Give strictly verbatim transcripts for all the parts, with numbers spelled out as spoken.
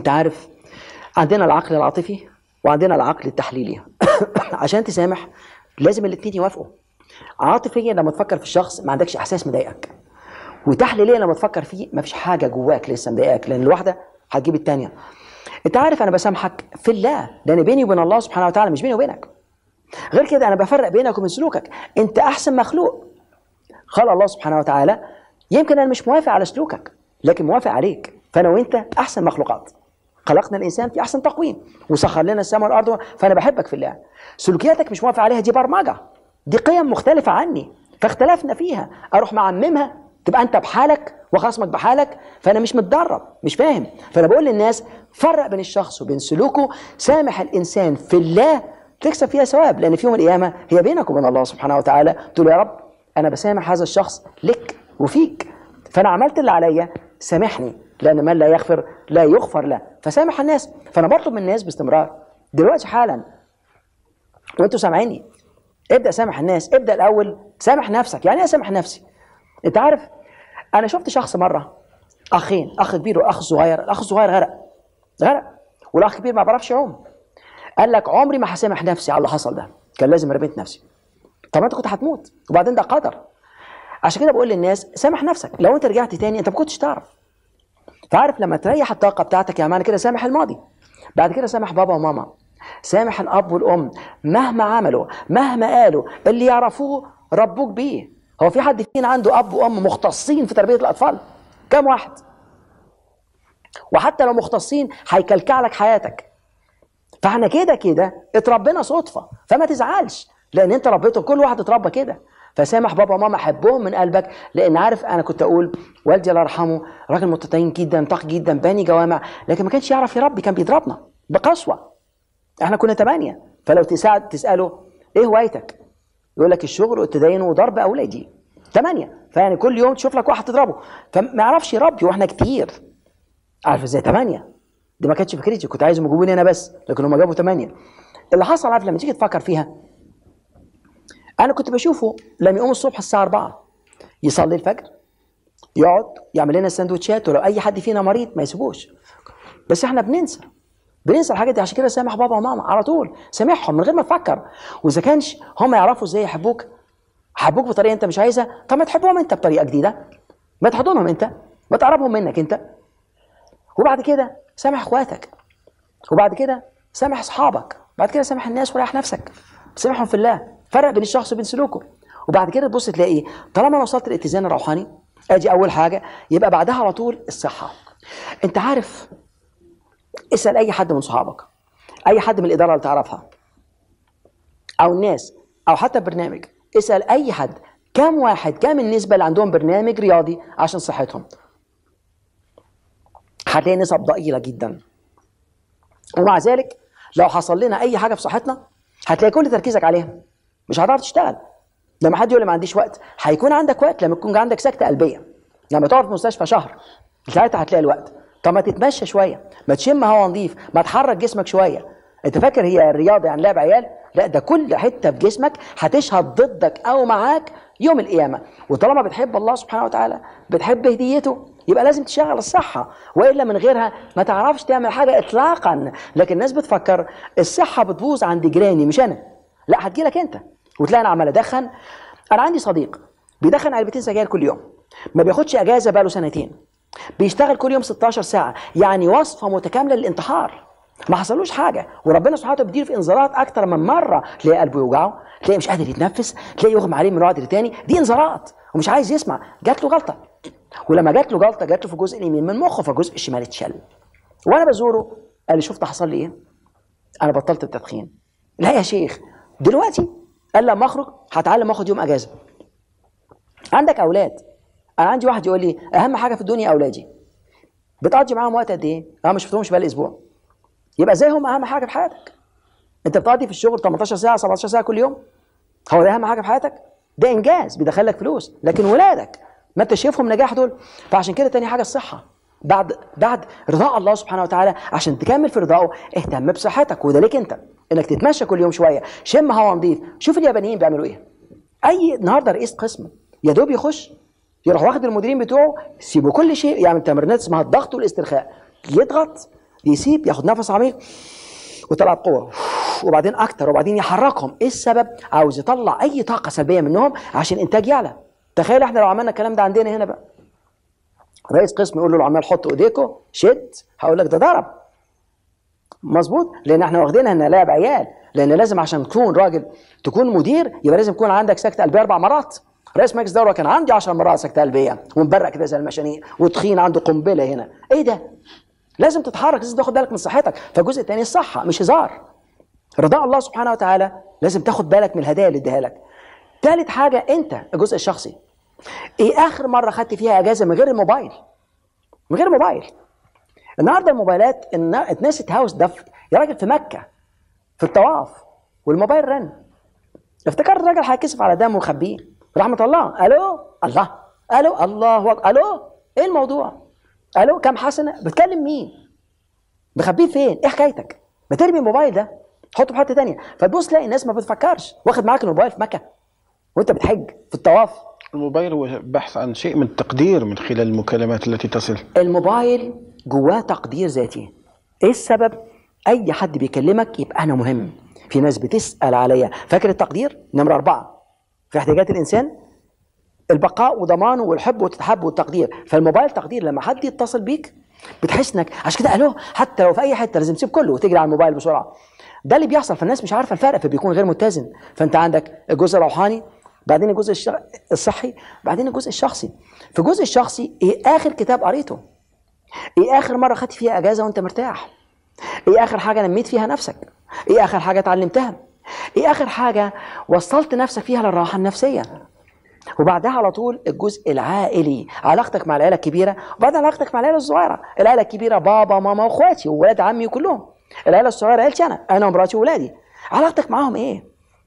انت عارف عندنا العقل العاطفي وعندنا العقل التحليلي. عشان تسامح لازم الاثنين يوافقوا. عاطفيا لما تفكر في الشخص ما عندكش احساس مضايقك، وتحليليا لما تفكر فيه ما فيش حاجه جواك لسه مضايقك، لان الواحده هتجيب الثانيه. انت عارف انا بسامحك في الله، لان بيني وبين الله سبحانه وتعالى، مش بيني وبينك. غير كده انا بفرق بينك وبين سلوكك. انت احسن مخلوق قال الله سبحانه وتعالى، يمكن انا مش موافق على سلوكك لكن موافق عليك، فانا وانت احسن مخلوقات. خلقنا الانسان في احسن تقويم وسخر لنا السماء والارض، فانا بحبك في الله. سلوكياتك مش موافق عليها، دي برمجه، دي قيم مختلفه عني فاختلفنا فيها، اروح معممها تبقى انت بحالك وخصمك بحالك، فانا مش متدرب مش فاهم. فانا بقول للناس فرق بين الشخص وبين سلوكه، سامح الانسان في الله تكسب فيها ثواب، لان في يوم القيامه هي بينك وبين الله سبحانه وتعالى. تقول يا رب انا بسامح هذا الشخص لك وفيك، فانا عملت اللي عليا سامحني، لان من لا يغفر لا يغفر له. فسامح الناس. فانا بطلب من الناس باستمرار دلوقتي حالا وانتوا سامعيني، ابدا سامح الناس. ابدا الاول سامح نفسك. يعني ايه سامح نفسي؟ انت عارف انا شفت شخص مره، اخين، اخ كبير واخ صغير. الاخ الصغير غرق غرق والاخ الكبير ما بيعرفش يعوم. قال لك عمري ما هسامح نفسي على اللي حصل ده، كان لازم رميت نفسي. طب انت كنت هتموت وبعدين ده قدر. عشان كده بقول للناس سامح نفسك. لو انت رجعت تاني انت ما كنتش تعرف. فعارف لما تريح الطاقه بتاعتك، يا معنى كده سامح الماضي، بعد كده سامح بابا وماما، سامح الاب والام مهما عملوا مهما قالوا، اللي يعرفوه ربوك بيه. هو في حد فينا عنده اب وام مختصين في تربيه الاطفال؟ كم واحد؟ وحتى لو مختصين هيكلكع لك حياتك. فاحنا كده كده اتربينا صدفه، فما تزعلش لان انت ربيته، كل واحد اتربى كده. فسامح بابا وماما، حبهم من قلبك. لان عارف انا كنت اقول والدي الله يرحمه راجل متدين جدا، طاق جدا، باني جوامع، لكن ما كانش يعرف يربي، كان بيضربنا بقسوه. احنا كنا ثمانيه، فلو تساعد تساله ايه هوايتك يقول لك الشغل والتدين وضرب اولادي. ثمانيه، فيعني كل يوم تشوف لك واحد تضربه، فما يعرفش يربي واحنا كتير. عارف ازاي؟ ثمانيه دي ما كانتش فكرتي، كنت عايزهم يجيبوني انا بس، لكن هم جابوا ثمانيه. اللي حصل عارف لما تيجي تفكر فيها، انا كنت بشوفه لما يقوم الصبح الساعه أربعة يصلي الفجر، يقعد يعمل لنا سندوتشات، ولو اي حد فينا مريض ما يسيبوش. بس احنا بننسى بننسى الحاجات دي. عشان كده سامح بابا وماما على طول، سامحهم من غير ما تفكر. واذا كانش هم يعرفوا ازاي يحبوك، حبوك بطريقه انت مش عايزها، طب ما تحبهم انت بطريقه جديده، ما تحضنهم انت، ما تقربهم منك انت. وبعد كده سامح اخواتك، وبعد كده سامح اصحابك، بعد كده سامح الناس وريح نفسك، سامحهم في الله. فرق بين الشخص وبين سلوكه. وبعد كده تبص تلاقي طالما انا وصلت للاتزان الروحاني، ادي اول حاجه، يبقى بعدها على طول الصحه. انت عارف، اسال اي حد من صحابك، اي حد من الاداره اللي تعرفها او الناس او حتى برنامج، اسال اي حد كم واحد، كم النسبه اللي عندهم برنامج رياضي عشان صحتهم. هتلاقي نسب ضئيله جدا. ومع ذلك لو حصل لنا اي حاجه في صحتنا هتلاقي كل تركيزك عليها، مش هتعرف تشتغل. لما حد يقول لي ما عنديش وقت، هيكون عندك وقت لما يكون عندك سكته قلبيه، لما تقعد في مستشفى شهر ساعتها هتلاقي الوقت. طب ما تتمشى شويه، ما تشم هوا نظيف، ما تحرك جسمك شويه. انت فاكر هي الرياضه يعني لعب عيال؟ لا، ده كل حته في جسمك هتشهد ضدك او معاك يوم القيامه. وطالما بتحب الله سبحانه وتعالى، بتحب هديته، يبقى لازم تشغل الصحه، والا من غيرها ما تعرفش تعمل حاجه اطلاقا. لكن الناس بتفكر الصحه بتبوظ عند جيراني مش انا، لا هتجيلك انت. وتلاقي انا عمال ادخن. انا عندي صديق بيدخن علبتين سجاير كل يوم، ما بياخدش اجازه بقاله سنتين، بيشتغل كل يوم ستاشر ساعه، يعني وصفه متكامله للانتحار. ما حصلوش حاجه، وربنا سبحانه وتعالى بيديله في انذارات اكتر من مره. تلاقي قلبه يوجعه، تلاقي مش قادر يتنفس، تلاقي يغمى عليه من وقت لتاني. دي انذارات ومش عايز يسمع. جات له جلطه، ولما جات له جلطه جات له في الجزء اليمين من مخه، فالجزء الشمال اتشل. وانا بزوره قال لي شفت حصل لي ايه؟ انا بطلت التدخين. لا يا شيخ دلوقتي؟ قال لما اخرج هتعلم اخد يوم اجازه. عندك اولاد؟ انا عندي واحد يقول لي اهم حاجه في الدنيا اولادي. بتقضي معاهم وقت قد ايه؟ انا ما شفتهمش بقالي اسبوع. يبقى زي هم اهم حاجه في حياتك. انت بتقضي في الشغل تمنتاشر ساعه سبعتاشر ساعه كل يوم، هو ده اهم حاجه في حياتك؟ ده انجاز بيدخلك فلوس، لكن ولادك ما انت شايفهم نجاح دول. فعشان كده تاني حاجه الصحه، بعد بعد رضاء الله سبحانه وتعالى. عشان تكمل في رضائه اهتم بصحتك، وده ليك انت، انك تتمشى كل يوم شويه، شم هوا نظيف. شوف اليابانيين بيعملوا ايه. اي النهارده رئيس قسم يا دوب يخش يروح واخد المديرين بتوعه، سيبوا كل شيء، يعمل تمرينات اسمها الضغط والاسترخاء، يضغط يسيب ياخد نفس عميق ويطلع بقوه وبعدين اكتر وبعدين يحركهم. ايه السبب؟ عاوز يطلع اي طاقه سلبيه منهم عشان الانتاج يعلى. تخيل احنا لو عملنا الكلام ده عندنا هنا بقى، رئيس قسم يقول له العمال حطوا ايديكم شد، هقول لك ده ضرب. مظبوط، لان احنا واخدينها انها لعب عيال، لان لازم عشان تكون راجل تكون مدير يبقى لازم يكون عندك سكته قلبيه اربع مرات. رئيس مجلس دوله كان عندي عشر مرات سكته قلبيه ومبرق كده زي المشانيق وتخين عنده قنبله هنا. ايه ده؟ لازم تتحرك، لازم تاخد بالك من صحتك. فالجزء الثاني الصحه مش هزار، رضاء الله سبحانه وتعالى، لازم تاخد بالك من الهدايا اللي اديها لك. ثالث حاجه انت الجزء الشخصي. ايه اخر مره خدت فيها اجازه من غير الموبايل؟ من غير موبايل. النهارده الموبايلات اتنست هاوس ده يا راجل في مكه في الطواف والموبايل رن. افتكرت الراجل هيكسف على دمه ويخبيه، رحمه الله. الو الله الو الله أكبر. الو ايه الموضوع؟ الو كام حسنه؟ بتكلم مين؟ مخبيه فين؟ ايه حكايتك؟ ما ترمي الموبايل ده تحطه في حته ثانيه. فتبص تلاقي الناس ما بتفكرش، واخد معاك الموبايل في مكه وانت بتحج في الطواف. الموبايل هو بحث عن شيء من التقدير من خلال المكالمات التي تصل. الموبايل جواه تقدير ذاتي. ايه السبب؟ اي حد بيكلمك يبقى انا مهم، في ناس بتسال عليا. فاكر التقدير نمره اربعه في احتياجات الانسان؟ البقاء وضمانه والحب والتحب والتقدير. فالموبايل تقدير، لما حد يتصل بيك بتحس انك عشان كده الو، حتى لو في اي حته لازم تسيب كله وتجري على الموبايل بسرعه. ده اللي بيحصل، فالناس مش عارفه الفرق، فبيكون غير متزن. فانت عندك الجزء الروحاني، بعدين الجزء الش... الصحي، بعدين الجزء الشخصي. في الجزء الشخصي ايه اخر كتاب قريته؟ ايه اخر مره خدت فيها اجازه وانت مرتاح؟ ايه اخر حاجه نميت فيها نفسك؟ ايه اخر حاجه اتعلمتها؟ ايه اخر حاجه وصلت نفسك فيها للراحه النفسيه؟ وبعدها على طول الجزء العائلي، علاقتك مع العيله الكبيره، وبعدين علاقتك مع العيله الصغيره. العيله الكبيره بابا ماما واخواتي وولاد عمي وكلهم. العيله الصغيره عيلتي انا انا ومراتي واولادي. علاقتك معاهم ايه؟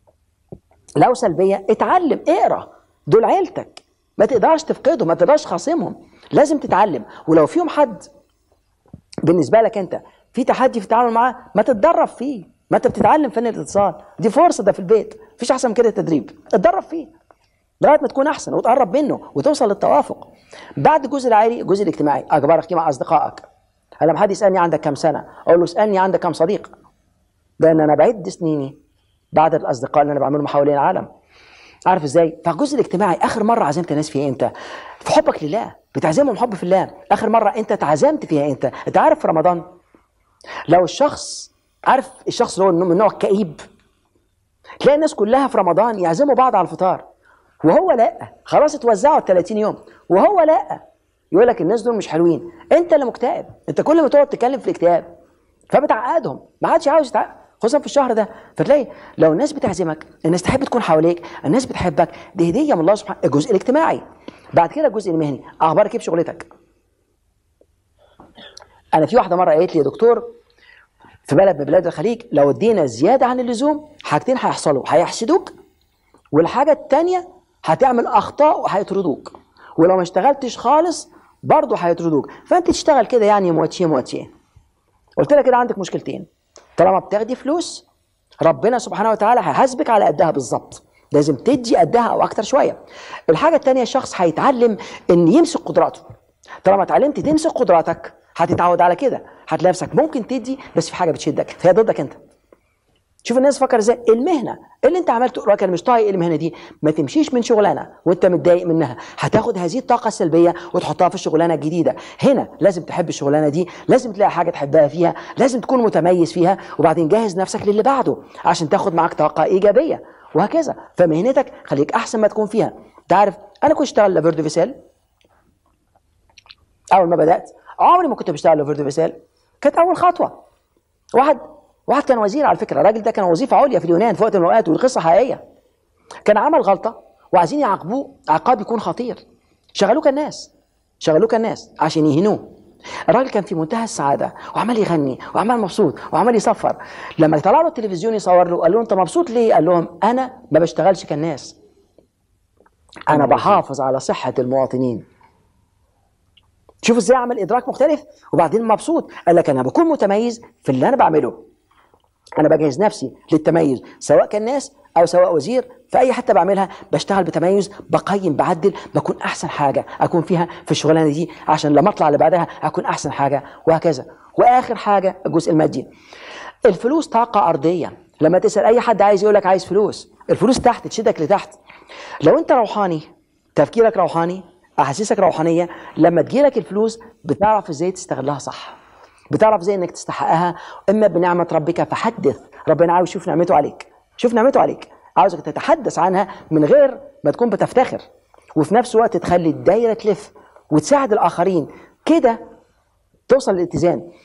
لو سلبيه اتعلم، اقرا، دول عيلتك، ما تقدرش تفقدهم، ما تقدرش خاصمهم، لازم تتعلم. ولو فيهم حد بالنسبه لك انت في تحدي في التعامل معاه، ما تتدرب فيه. ما انت بتتعلم فن الاتصال، دي فرصه، ده في البيت مفيش احسن من كده التدريب. اتدرب فيه لغايه ما تكون احسن وتقرب منه وتوصل للتوافق. بعد الجزء العائلي الجزء الاجتماعي، اخبارك مع اصدقائك. انا لما حد يسالني عندك كم سنه اقول له اسالني عندك كم صديق، لان انا بعد سنيني بعد الاصدقاء اللي انا بعملهم حوالين العالم. عارف ازاي؟ فالجزء الاجتماعي، اخر مره عزمت ناس فيه امتى؟ في حبك لله، بتعزمهم حب في الله. اخر مره انت اتعزمت فيها امتى؟ انت عارف في رمضان لو الشخص عارف الشخص اللي هو من نوع كئيب، تلاقي الناس كلها في رمضان يعزموا بعض على الفطار، وهو لا، خلاص اتوزعوا ثلاثين يوم وهو لا، يقول لك الناس دول مش حلوين. انت اللي مكتئب، انت كل ما تقعد تتكلم في الاكتئاب فبتعقدهم، ما حدش عاوز يتعقد خصوصا في الشهر ده. فتلاقي لو الناس بتعزمك، الناس تحب تكون حواليك، الناس بتحبك، دي هديه من الله سبحانه. الجزء الاجتماعي. بعد كده الجزء المهني، اخبارك ايه في شغلتك؟ انا في واحده مره قالت لي يا دكتور في بلد من بلاد الخليج لو ادينا زياده عن اللزوم حاجتين هيحصلوا، هيحسدوك، والحاجه الثانيه هتعمل اخطاء وهيطردوك، ولو ما اشتغلتش خالص برضه هيطردوك، فانت تشتغل كده يعني مواتيه مواتيه. قلت لها كده عندك مشكلتين، طالما بتاخدي فلوس ربنا سبحانه وتعالى هيحاسبك على قدها بالظبط، لازم تدي قدها او اكتر شويه. الحاجه الثانيه الشخص هيتعلم ان يمسك قدراته. طالما اتعلمت تمسك قدراتك هتتعود على كده، هتلاقي نفسك ممكن تدي بس في حاجه بتشدك فهي ضدك انت. شوف الناس فكر ازاي. المهنه اللي انت عملته راجل مش طايق المهنه دي، ما تمشيش من شغلانه وانت متضايق منها، هتاخد هذه الطاقه السلبيه وتحطها في الشغلانه الجديده. هنا لازم تحب الشغلانه دي، لازم تلاقي حاجه تحبها فيها، لازم تكون متميز فيها، وبعدين جهز نفسك للي بعده عشان تاخد معاك طاقه ايجابيه وهكذا. فمهنتك خليك احسن ما تكون فيها. تعرف انا كنت اشتغل لافيردو فيسال اول ما بدات، عمري ما كنت بشتغل لافيردو فيسال، كانت اول خطوه. واحد واحد كان وزير على فكره، الراجل ده كان وظيفه عليا في اليونان في وقت من الاوقات، والقصه حقيقيه. كان عمل غلطه وعايزين يعاقبوه عقاب يكون خطير، شغلوه كالناس شغلوه كالناس عشان يهنوه. الراجل كان في منتهى السعاده وعمال يغني وعمال مبسوط وعمال يصفر. لما طلع له التلفزيون يصور له قال له انت مبسوط ليه؟ قال لهم انا ما بشتغلش كالناس، انا بحافظ على صحه المواطنين. شوف ازاي عمل ادراك مختلف وبعدين مبسوط. قال لك انا بكون متميز في اللي انا بعمله، انا بجهز نفسي للتميز سواء كان ناس او سواء وزير، في اي حته بعملها بشتغل بتميز، بقيم بعدل، بكون احسن حاجه اكون فيها في الشغلانه دي عشان لما اطلع اللي بعدها اكون احسن حاجه وهكذا. واخر حاجه الجزء المادي. الفلوس طاقه ارضيه. لما تسال اي حد عايز يقول لك عايز فلوس، الفلوس تحت تشدك لتحت. لو انت روحاني، تفكيرك روحاني، احاسيسك روحانيه، لما تجيلك الفلوس بتعرف ازاي تستغلها صح، بتعرف ازاي انك تستحقها. اما بنعمه ربك فحدث. ربنا عاوز يشوف نعمته عليك، شوف نعمته عليك، عاوزك تتحدث عنها من غير ما تكون بتفتخر، وفي نفس الوقت تخلي الدايره تلف وتساعد الاخرين، كده توصل للاتزان.